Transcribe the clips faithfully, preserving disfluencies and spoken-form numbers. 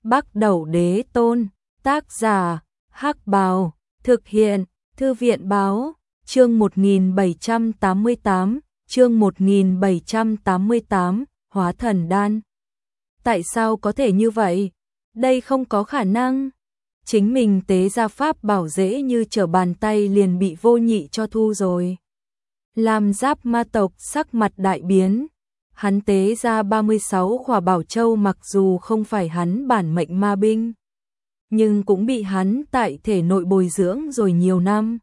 Bắc Đẩu Đế Tôn, tác giả, Hắc Bào, thực hiện, Thư viện Báo, chương một nghìn bảy trăm tám mươi tám, chương một nghìn bảy trăm tám mươi tám, Hóa Thần Đan. Tại sao có thể như vậy? Đây không có khả năng. Chính mình tế ra pháp bảo dễ như trở bàn tay liền bị Vô Nhị cho thu rồi. Lam Giáp ma tộc sắc mặt đại biến. Hắn tế ra ba mươi sáu khỏa bảo châu mặc dù không phải hắn bản mệnh ma binh, nhưng cũng bị hắn tại thể nội bồi dưỡng rồi nhiều năm.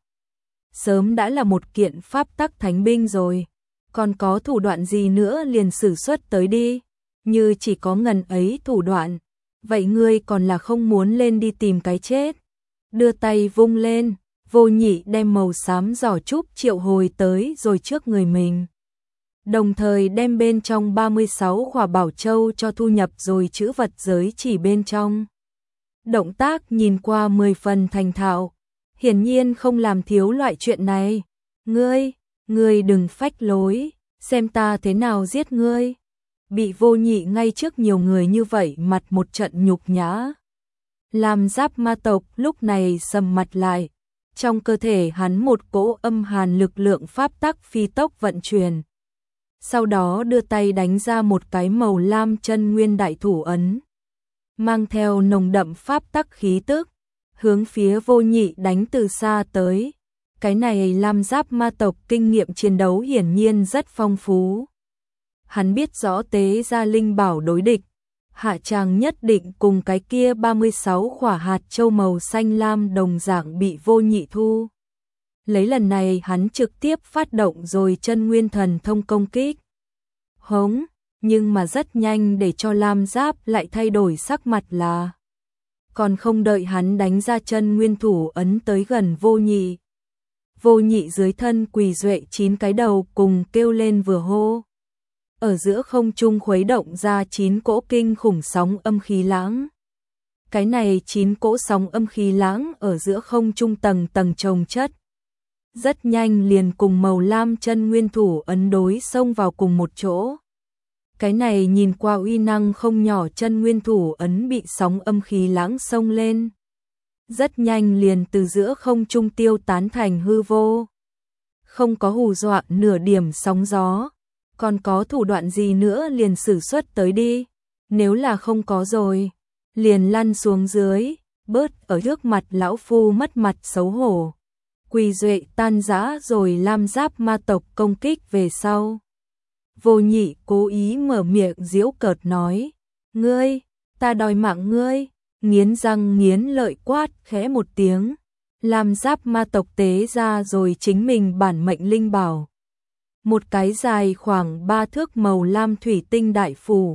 Sớm đã là một kiện pháp tắc thánh binh rồi. Còn có thủ đoạn gì nữa liền sử xuất tới đi. Như chỉ có ngần ấy thủ đoạn. Vậy ngươi còn là không muốn lên đi tìm cái chết. Đưa tay vung lên. Vô Nhị đem màu xám giỏ trúc triệu hồi tới rồi trước người mình. Đồng thời đem bên trong ba mươi sáu khỏa bảo châu cho thu nhập rồi chữ vật giới chỉ bên trong. Động tác nhìn qua mười phần thành thạo. Hiển nhiên không làm thiếu loại chuyện này. Ngươi, ngươi đừng phách lối, xem ta thế nào giết ngươi. Bị Vô Nhị ngay trước nhiều người như vậy mặt một trận nhục nhã. Lam Giáp ma tộc lúc này sầm mặt lại. Trong cơ thể hắn một cỗ âm hàn lực lượng pháp tắc phi tốc vận chuyển. Sau đó đưa tay đánh ra một cái màu lam chân nguyên đại thủ ấn. Mang theo nồng đậm pháp tắc khí tức. Hướng phía Vô Nhị đánh từ xa tới. Cái này Lam Giáp ma tộc kinh nghiệm chiến đấu hiển nhiên rất phong phú. Hắn biết rõ tế ra linh bảo đối địch. Hạ tràng nhất định cùng cái kia ba mươi sáu khỏa hạt châu màu xanh lam đồng dạng bị Vô Nhị thu. Lấy lần này hắn trực tiếp phát động rồi chân nguyên thần thông công kích. Hống, nhưng mà rất nhanh để cho Lam Giáp lại thay đổi sắc mặt là. Còn không đợi hắn đánh ra chân nguyên thủ ấn tới gần Vô Nhị. Vô Nhị dưới thân quỳ duệ chín cái đầu cùng kêu lên vừa hô. Ở giữa không trung khuấy động ra chín cỗ kinh khủng sóng âm khí lãng. Cái này chín cỗ sóng âm khí lãng ở giữa không trung tầng tầng chồng chất. Rất nhanh liền cùng màu lam chân nguyên thủ ấn đối xông vào cùng một chỗ. Cái này nhìn qua uy năng không nhỏ chân nguyên thủ ấn bị sóng âm khí lãng xông lên. Rất nhanh liền từ giữa không trung tiêu tán thành hư vô. Không có hù dọa nửa điểm sóng gió. Còn có thủ đoạn gì nữa liền sử xuất tới đi. Nếu là không có rồi, liền lăn xuống dưới, bớt ở trước mặt lão phu mất mặt xấu hổ. Quỳ duệ tan rã rồi Lam Giáp ma tộc công kích về sau. Vô Nhị cố ý mở miệng giễu cợt nói. Ngươi, ta đòi mạng ngươi. Nghiến răng nghiến lợi quát khẽ một tiếng. Lam Giáp ma tộc tế ra rồi chính mình bản mệnh linh bảo. Một cái dài khoảng ba thước màu lam thủy tinh đại phù.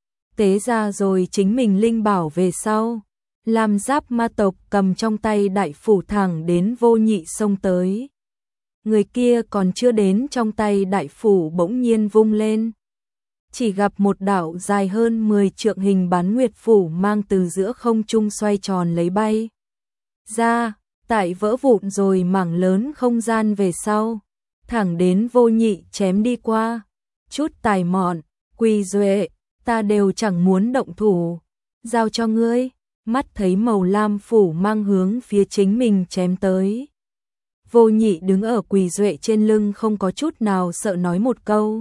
Tế ra rồi chính mình linh bảo về sau. Lam Giáp ma tộc cầm trong tay đại phủ thẳng đến Vô Nhị xông tới. Người kia còn chưa đến trong tay đại phủ bỗng nhiên vung lên. Chỉ gặp một đạo dài hơn mười trượng hình bán nguyệt phủ mang từ giữa không trung xoay tròn lấy bay. Ra, tại vỡ vụn rồi mảng lớn không gian về sau. Thẳng đến Vô Nhị chém đi qua. Chút tài mọn, quỳ duệ, ta đều chẳng muốn động thủ. Giao cho ngươi, mắt thấy màu lam phủ mang hướng phía chính mình chém tới. Vô Nhị đứng ở quỳ duệ trên lưng không có chút nào sợ nói một câu.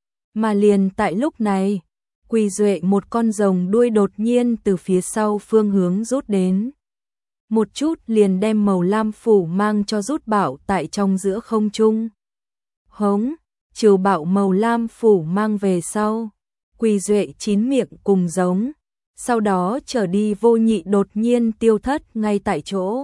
Mà liền tại lúc này, quỳ duệ một con rồng đuôi đột nhiên từ phía sau phương hướng rút đến. Một chút liền đem màu lam phủ mang cho rút bảo tại trong giữa không trung. Hống, trừ bạo màu lam phủ mang về sau. Quỳ duệ chín miệng cùng giống. Sau đó trở đi Vô Nhị đột nhiên tiêu thất ngay tại chỗ.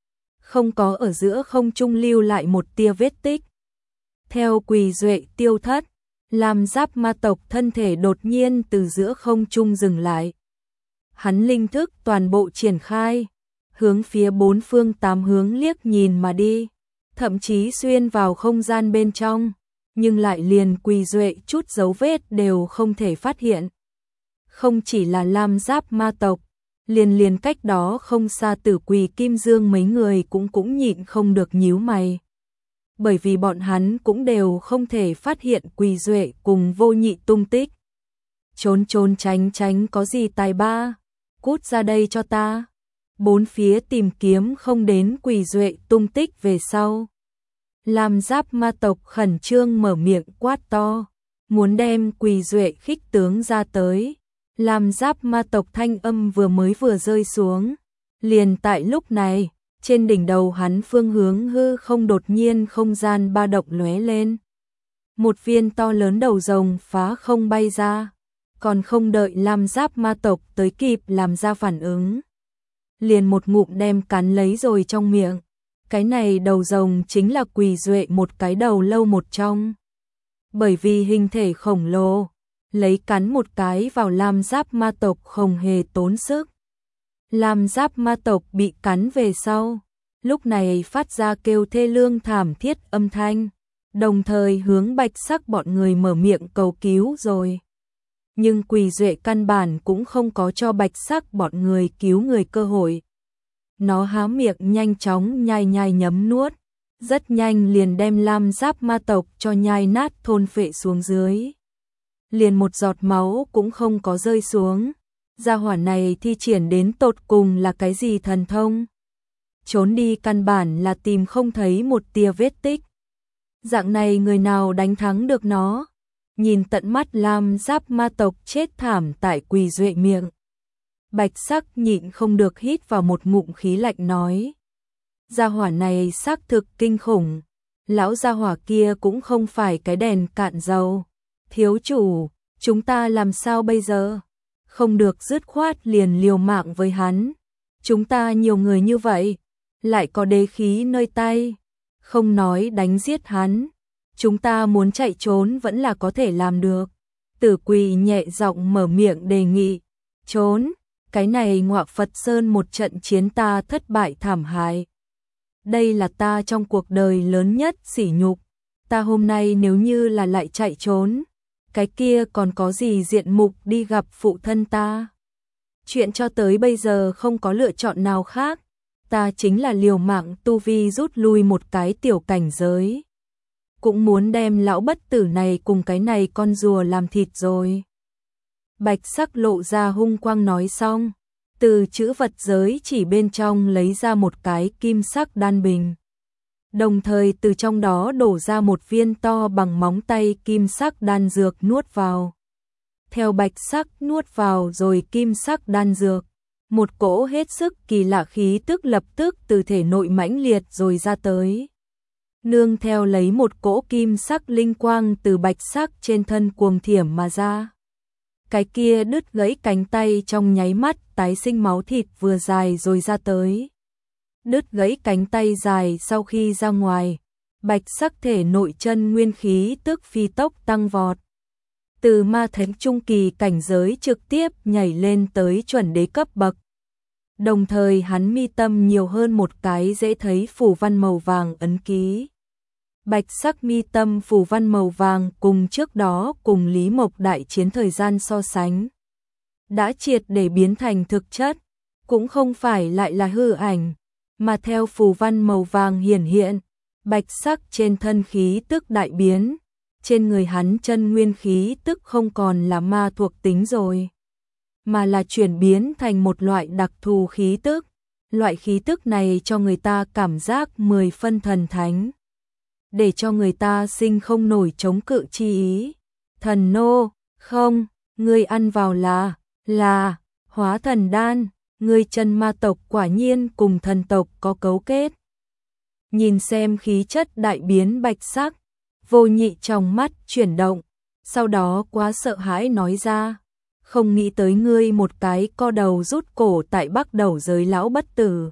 Không có ở giữa không trung lưu lại một tia vết tích. Theo quỳ duệ tiêu thất, Lam Giáp ma tộc thân thể đột nhiên từ giữa không trung dừng lại. Hắn linh thức toàn bộ triển khai. Hướng phía bốn phương tám hướng liếc nhìn mà đi. Thậm chí xuyên vào không gian bên trong, nhưng lại liền quỳ duệ chút dấu vết đều không thể phát hiện. Không chỉ là Lam Giáp ma tộc, liền liền cách đó không xa Tử Quỳ Kim Dương mấy người cũng cũng nhịn không được nhíu mày. Bởi vì bọn hắn cũng đều không thể phát hiện quỳ duệ cùng Vô Nhị tung tích. Trốn trốn tránh tránh có gì tài ba, cút ra đây cho ta. Bốn phía tìm kiếm không đến Quỳ Duệ tung tích về sau. Lam Giáp ma tộc khẩn trương mở miệng quát to, muốn đem Quỳ Duệ khích tướng ra tới. Lam Giáp ma tộc thanh âm vừa mới vừa rơi xuống, liền tại lúc này, trên đỉnh đầu hắn phương hướng hư không đột nhiên không gian ba động lóe lên. Một viên to lớn đầu rồng phá không bay ra, còn không đợi Lam Giáp ma tộc tới kịp làm ra phản ứng, liền một ngụm đem cắn lấy rồi trong miệng. Cái này đầu rồng chính là Quỳ Duệ một cái đầu lâu một trong. Bởi vì hình thể khổng lồ, lấy cắn một cái vào Lam Giáp ma tộc không hề tốn sức. Lam Giáp ma tộc bị cắn về sau, lúc này phát ra kêu thê lương thảm thiết âm thanh, đồng thời hướng Bạch Sắc bọn người mở miệng cầu cứu rồi. Nhưng Quỳ Duệ căn bản cũng không có cho Bạch Sắc bọn người cứu người cơ hội. Nó há miệng nhanh chóng nhai nhai nhấm nuốt, rất nhanh liền đem Lam Giáp ma tộc cho nhai nát thôn phệ xuống dưới. Liền một giọt máu cũng không có rơi xuống. Gia hỏa này thi triển đến tột cùng là cái gì thần thông? Trốn đi căn bản là tìm không thấy một tia vết tích. Dạng này người nào đánh thắng được nó? Nhìn tận mắt Lam Giáp ma tộc chết thảm tại Quỳ Duệ miệng, Bạch Sắc nhịn không được hít vào một ngụm khí lạnh nói. Gia hỏa này xác thực kinh khủng. Lão gia hỏa kia cũng không phải cái đèn cạn dầu. Thiếu chủ, chúng ta làm sao bây giờ? Không được dứt khoát liền liều mạng với hắn. Chúng ta nhiều người như vậy, lại có đế khí nơi tay. Không nói đánh giết hắn, chúng ta muốn chạy trốn vẫn là có thể làm được. Tử Quỳ nhẹ giọng mở miệng đề nghị. Trốn, cái này Ngọa Phật Sơn một trận chiến ta thất bại thảm hại. Đây là ta trong cuộc đời lớn nhất sỉ nhục. Ta hôm nay nếu như là lại chạy trốn, cái kia còn có gì diện mục đi gặp phụ thân ta. Chuyện cho tới bây giờ không có lựa chọn nào khác. Ta chính là liều mạng tu vi rút lui một cái tiểu cảnh giới. Cũng muốn đem lão bất tử này cùng cái này con rùa làm thịt rồi. Bạch Sắc lộ ra hung quang nói xong, từ chữ vật giới chỉ bên trong lấy ra một cái kim sắc đan bình. Đồng thời từ trong đó đổ ra một viên to bằng móng tay kim sắc đan dược nuốt vào. Theo Bạch Sắc nuốt vào rồi kim sắc đan dược, một cỗ hết sức kỳ lạ khí tức lập tức từ thể nội mãnh liệt rồi ra tới. Nương theo lấy một cỗ kim sắc linh quang từ Bạch Sắc trên thân cuồng thiểm mà ra. Cái kia đứt gãy cánh tay trong nháy mắt tái sinh máu thịt vừa dài rồi ra tới. Đứt gãy cánh tay dài sau khi ra ngoài, Bạch Sắc thể nội chân nguyên khí tức phi tốc tăng vọt. Từ ma thánh trung kỳ cảnh giới trực tiếp nhảy lên tới chuẩn đế cấp bậc. Đồng thời hắn mi tâm nhiều hơn một cái dễ thấy phù văn màu vàng ấn ký. Bạch Sắc mi tâm phù văn màu vàng cùng trước đó cùng Lý Mộc đại chiến thời gian so sánh, đã triệt để biến thành thực chất, cũng không phải lại là hư ảnh, mà theo phù văn màu vàng hiển hiện, Bạch Sắc trên thân khí tức đại biến, trên người hắn chân nguyên khí tức không còn là ma thuộc tính rồi, mà là chuyển biến thành một loại đặc thù khí tức. Loại khí tức này cho người ta cảm giác mười phân thần thánh, để cho người ta sinh không nổi chống cự chi ý. Thần nô, không, ngươi ăn vào là, là, hóa thần đan, ngươi chân ma tộc quả nhiên cùng thần tộc có cấu kết. Nhìn xem khí chất đại biến Bạch Sắc, Vô Nhị trong mắt chuyển động, sau đó quá sợ hãi nói ra, không nghĩ tới ngươi một cái co đầu rút cổ tại Bắc Đầu giới lão bất tử.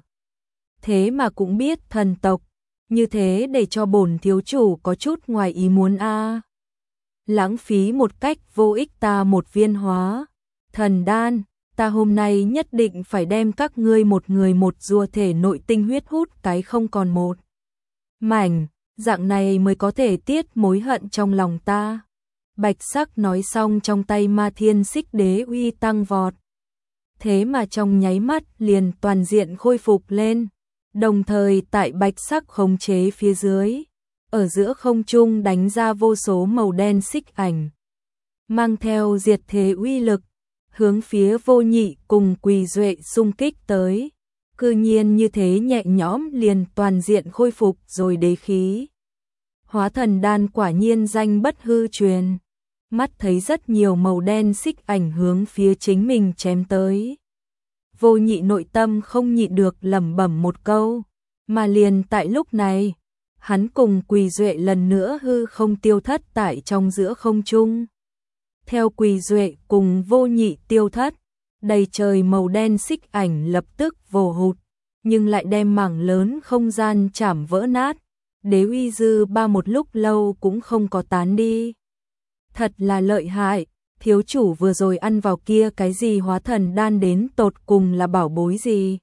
Thế mà cũng biết thần tộc, như thế để cho bổn thiếu chủ có chút ngoài ý muốn a. À. Lãng phí một cách vô ích ta một viên hóa thần đan, ta hôm nay nhất định phải đem các ngươi một người một rùa thể nội tinh huyết hút cái không còn một mảnh, dạng này mới có thể tiết mối hận trong lòng ta. Bạch Sắc nói xong trong tay Ma Thiên Xích Đế uy tăng vọt. Thế mà trong nháy mắt liền toàn diện khôi phục lên. Đồng thời tại Bạch Sắc khống chế phía dưới, ở giữa không trung đánh ra vô số màu đen xích ảnh, mang theo diệt thế uy lực, hướng phía Vô Nhị cùng Quỳ Duệ xung kích tới. Cư nhiên như thế nhẹ nhõm liền toàn diện khôi phục rồi đế khí. Hóa thần đan quả nhiên danh bất hư truyền. Mắt thấy rất nhiều màu đen xích ảnh hướng phía chính mình chém tới. Vô Nhị nội tâm không nhịn được lẩm bẩm một câu, mà liền tại lúc này, hắn cùng Quỳ Duệ lần nữa hư không tiêu thất tại trong giữa không trung. Theo Quỳ Duệ cùng Vô Nhị tiêu thất, đầy trời màu đen xích ảnh lập tức vồ hụt, nhưng lại đem mảng lớn không gian chảm vỡ nát. Đế uy dư ba một lúc lâu cũng không có tán đi. Thật là lợi hại, thiếu chủ vừa rồi ăn vào kia cái gì hóa thần đan đến tột cùng là bảo bối gì.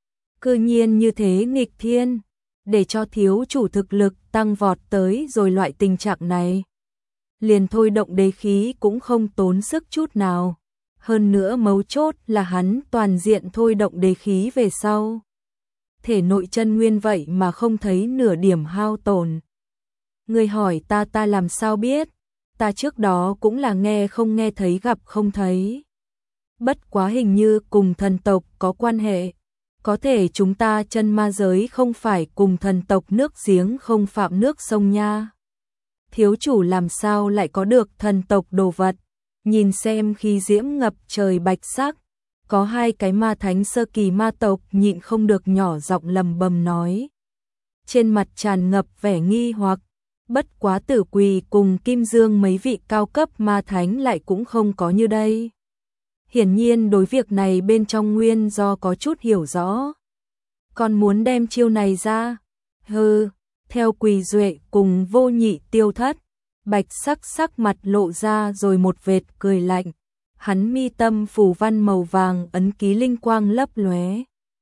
Cư nhiên như thế nghịch thiên, để cho thiếu chủ thực lực tăng vọt tới rồi loại tình trạng này. Liền thôi động đế khí cũng không tốn sức chút nào. Hơn nữa mấu chốt là hắn toàn diện thôi động đế khí về sau. Thể nội chân nguyên vậy mà không thấy nửa điểm hao tổn. Người hỏi ta ta làm sao biết, ta trước đó cũng là nghe không nghe thấy gặp không thấy. Bất quá hình như cùng thần tộc có quan hệ, có thể chúng ta chân ma giới không phải cùng thần tộc nước giếng không phạm nước sông nha. Thiếu chủ làm sao lại có được thần tộc đồ vật, nhìn xem khi diễm ngập trời bạch sắc. Có hai cái ma thánh sơ kỳ ma tộc nhịn không được nhỏ giọng lầm bầm nói. Trên mặt tràn ngập vẻ nghi hoặc, bất quá Tử Quỳ cùng Kim Dương mấy vị cao cấp ma thánh lại cũng không có như đây. Hiển nhiên đối việc này bên trong nguyên do có chút hiểu rõ. Còn muốn đem chiêu này ra? Hừ, theo Quỳ Duệ cùng Vô Nhị tiêu thất, bạch sắc sắc mặt lộ ra rồi một vệt cười lạnh. Hắn mi tâm phủ văn màu vàng ấn ký linh quang lấp lóe.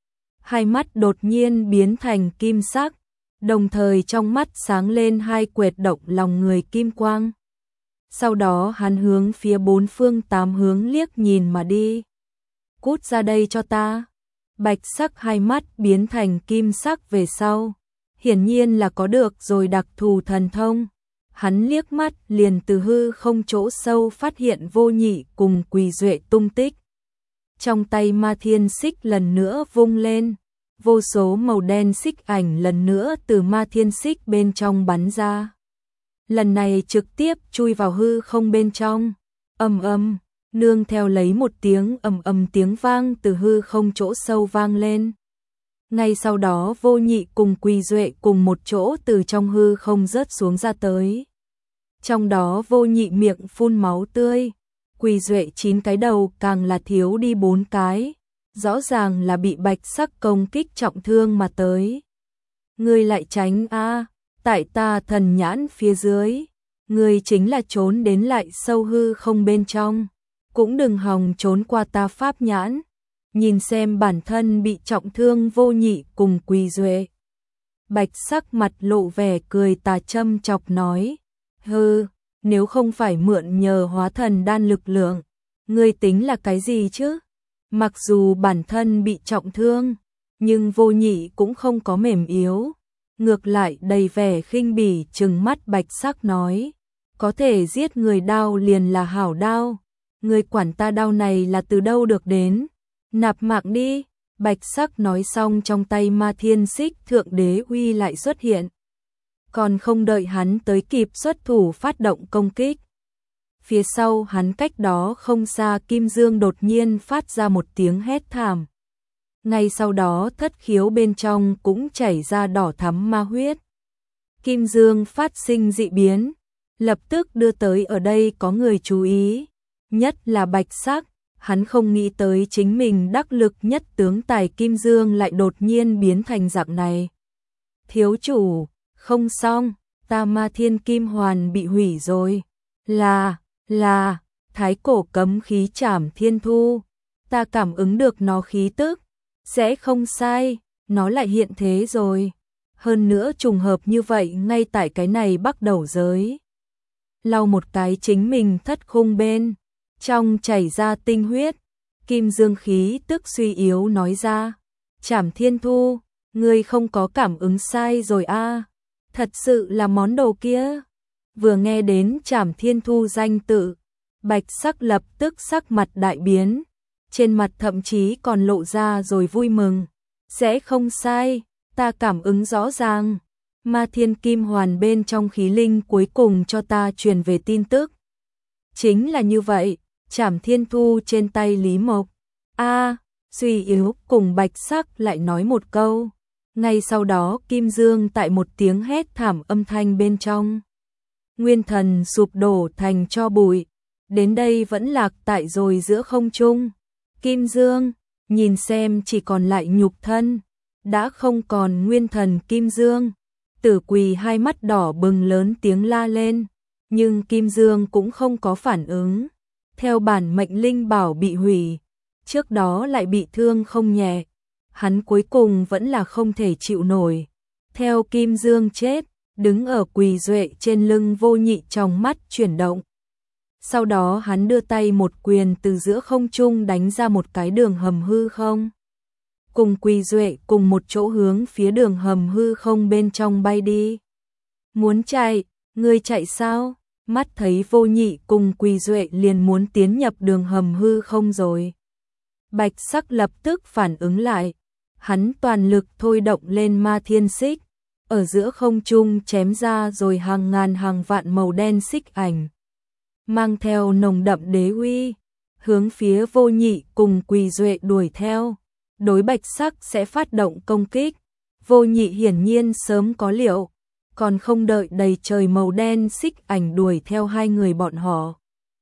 Hai mắt đột nhiên biến thành kim sắc, đồng thời trong mắt sáng lên hai quệt động lòng người kim quang. Sau đó hắn hướng phía bốn phương tám hướng liếc nhìn mà đi. Cút ra đây cho ta. Bạch sắc hai mắt biến thành kim sắc về sau. Hiển nhiên là có được rồi đặc thù thần thông. Hắn liếc mắt liền từ hư không chỗ sâu phát hiện Vô Nhị cùng Quỳ Duệ tung tích. Trong tay ma thiên xích lần nữa vung lên, vô số màu đen xích ảnh lần nữa từ ma thiên xích bên trong bắn ra. Lần này trực tiếp chui vào hư không bên trong, ầm ầm, nương theo lấy một tiếng ầm ầm tiếng vang từ hư không chỗ sâu vang lên. Ngay sau đó Vô Nhị cùng Quỳ Duệ cùng một chỗ từ trong hư không rớt xuống ra tới. Trong đó Vô Nhị miệng phun máu tươi, Quỳ Duệ chín cái đầu càng là thiếu đi bốn cái, rõ ràng là bị bạch sắc công kích trọng thương mà tới. Ngươi lại tránh a, tại ta thần nhãn phía dưới, ngươi chính là trốn đến lại sâu hư không bên trong, cũng đừng hòng trốn qua ta pháp nhãn. Nhìn xem bản thân bị trọng thương Vô Nhị cùng Quỳ Duệ, bạch sắc mặt lộ vẻ cười tà châm chọc nói. Hừ, nếu không phải mượn nhờ hóa thần đan lực lượng, ngươi tính là cái gì chứ? Mặc dù bản thân bị trọng thương, nhưng Vô Nhị cũng không có mềm yếu. Ngược lại đầy vẻ khinh bỉ trừng mắt bạch sắc nói. Có thể giết người đao liền là hảo đao. Ngươi quản ta đao này là từ đâu được đến? Nạp mạng đi. Bạch sắc nói xong trong tay ma thiên xích thượng đế uy lại xuất hiện. Còn không đợi hắn tới kịp xuất thủ phát động công kích. Phía sau hắn cách đó không xa Kim Dương đột nhiên phát ra một tiếng hét thảm. Ngay sau đó thất khiếu bên trong cũng chảy ra đỏ thắm ma huyết. Kim Dương phát sinh dị biến, lập tức đưa tới ở đây có người chú ý. Nhất là bạch sắc, hắn không nghĩ tới chính mình đắc lực nhất tướng tài Kim Dương lại đột nhiên biến thành dạng này. Thiếu chủ, không xong, ta ma thiên kim hoàn bị hủy rồi. Là, là, thái cổ cấm khí trảm thiên thu. Ta cảm ứng được nó khí tức. Sẽ không sai, nó lại hiện thế rồi. Hơn nữa trùng hợp như vậy ngay tại cái này bắt đầu giới. Lau một cái chính mình thất khung bên, trong chảy ra tinh huyết. Kim Dương khí tức suy yếu nói ra. Trảm thiên thu, ngươi không có cảm ứng sai rồi a, à. Thật sự là món đồ kia. Vừa nghe đến Trảm thiên thu danh tự, Bạch Sắc lập tức sắc mặt đại biến, trên mặt thậm chí còn lộ ra rồi vui mừng. Sẽ không sai, ta cảm ứng rõ ràng. Ma Thiên Kim Hoàn bên trong khí linh cuối cùng cho ta truyền về tin tức. Chính là như vậy, Trảm Thiên Thu trên tay Lý Mộc. A, suy yếu cùng Bạch Sắc lại nói một câu. Ngay sau đó Kim Dương tại một tiếng hét thảm âm thanh bên trong. Nguyên thần sụp đổ thành tro bụi. Đến đây vẫn lạc tại rồi giữa không trung. Kim Dương, nhìn xem chỉ còn lại nhục thân. Đã không còn nguyên thần Kim Dương. Tử Quỳ hai mắt đỏ bừng lớn tiếng la lên. Nhưng Kim Dương cũng không có phản ứng. Theo bản mệnh linh bảo bị hủy. Trước đó lại bị thương không nhẹ. Hắn cuối cùng vẫn là không thể chịu nổi. Theo Kim Dương chết, đứng ở Quỳ Duệ trên lưng Vô Nhị trong mắt chuyển động. Sau đó hắn đưa tay một quyền từ giữa không trung đánh ra một cái đường hầm hư không. Cùng Quỳ Duệ cùng một chỗ hướng phía đường hầm hư không bên trong bay đi. Muốn chạy, ngươi chạy sao? Mắt thấy Vô Nhị cùng Quỳ Duệ liền muốn tiến nhập đường hầm hư không rồi. Bạch Sắc lập tức phản ứng lại. Hắn toàn lực thôi động lên ma thiên xích. Ở giữa không trung chém ra rồi hàng ngàn hàng vạn màu đen xích ảnh. Mang theo nồng đậm đế uy. Hướng phía Vô Nhị cùng Quỳ Duệ đuổi theo. Đối Bạch Sắc sẽ phát động công kích. Vô Nhị hiển nhiên sớm có liệu. Còn không đợi đầy trời màu đen xích ảnh đuổi theo hai người bọn họ.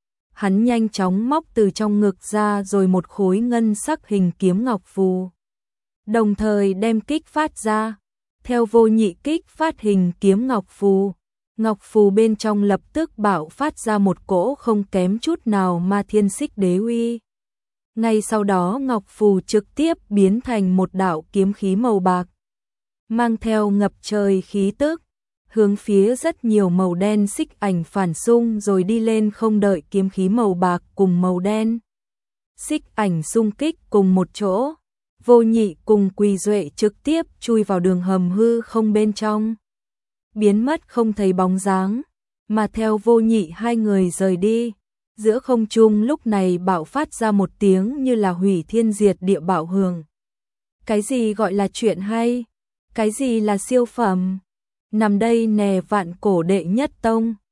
Hắn nhanh chóng móc từ trong ngực ra rồi một khối ngân sắc hình kiếm ngọc phù. Đồng thời đem kích phát ra. Theo Vô Nhị kích phát hình kiếm ngọc phù. Ngọc phù bên trong lập tức bạo phát ra một cỗ không kém chút nào ma thiên xích đế uy. Ngay sau đó ngọc phù trực tiếp biến thành một đạo kiếm khí màu bạc. Mang theo ngập trời khí tức. Hướng phía rất nhiều màu đen xích ảnh phản xung rồi đi lên, không đợi kiếm khí màu bạc cùng màu đen xích ảnh xung kích cùng một chỗ. Vô Nhị cùng Quỳ Duệ trực tiếp chui vào đường hầm hư không bên trong. Biến mất không thấy bóng dáng. Mà theo Vô Nhị hai người rời đi. Giữa không trung lúc này bạo phát ra một tiếng như là hủy thiên diệt địa bạo hưởng. Cái gì gọi là chuyện hay? Cái gì là siêu phẩm? Nằm đây nè vạn cổ đệ nhất tông.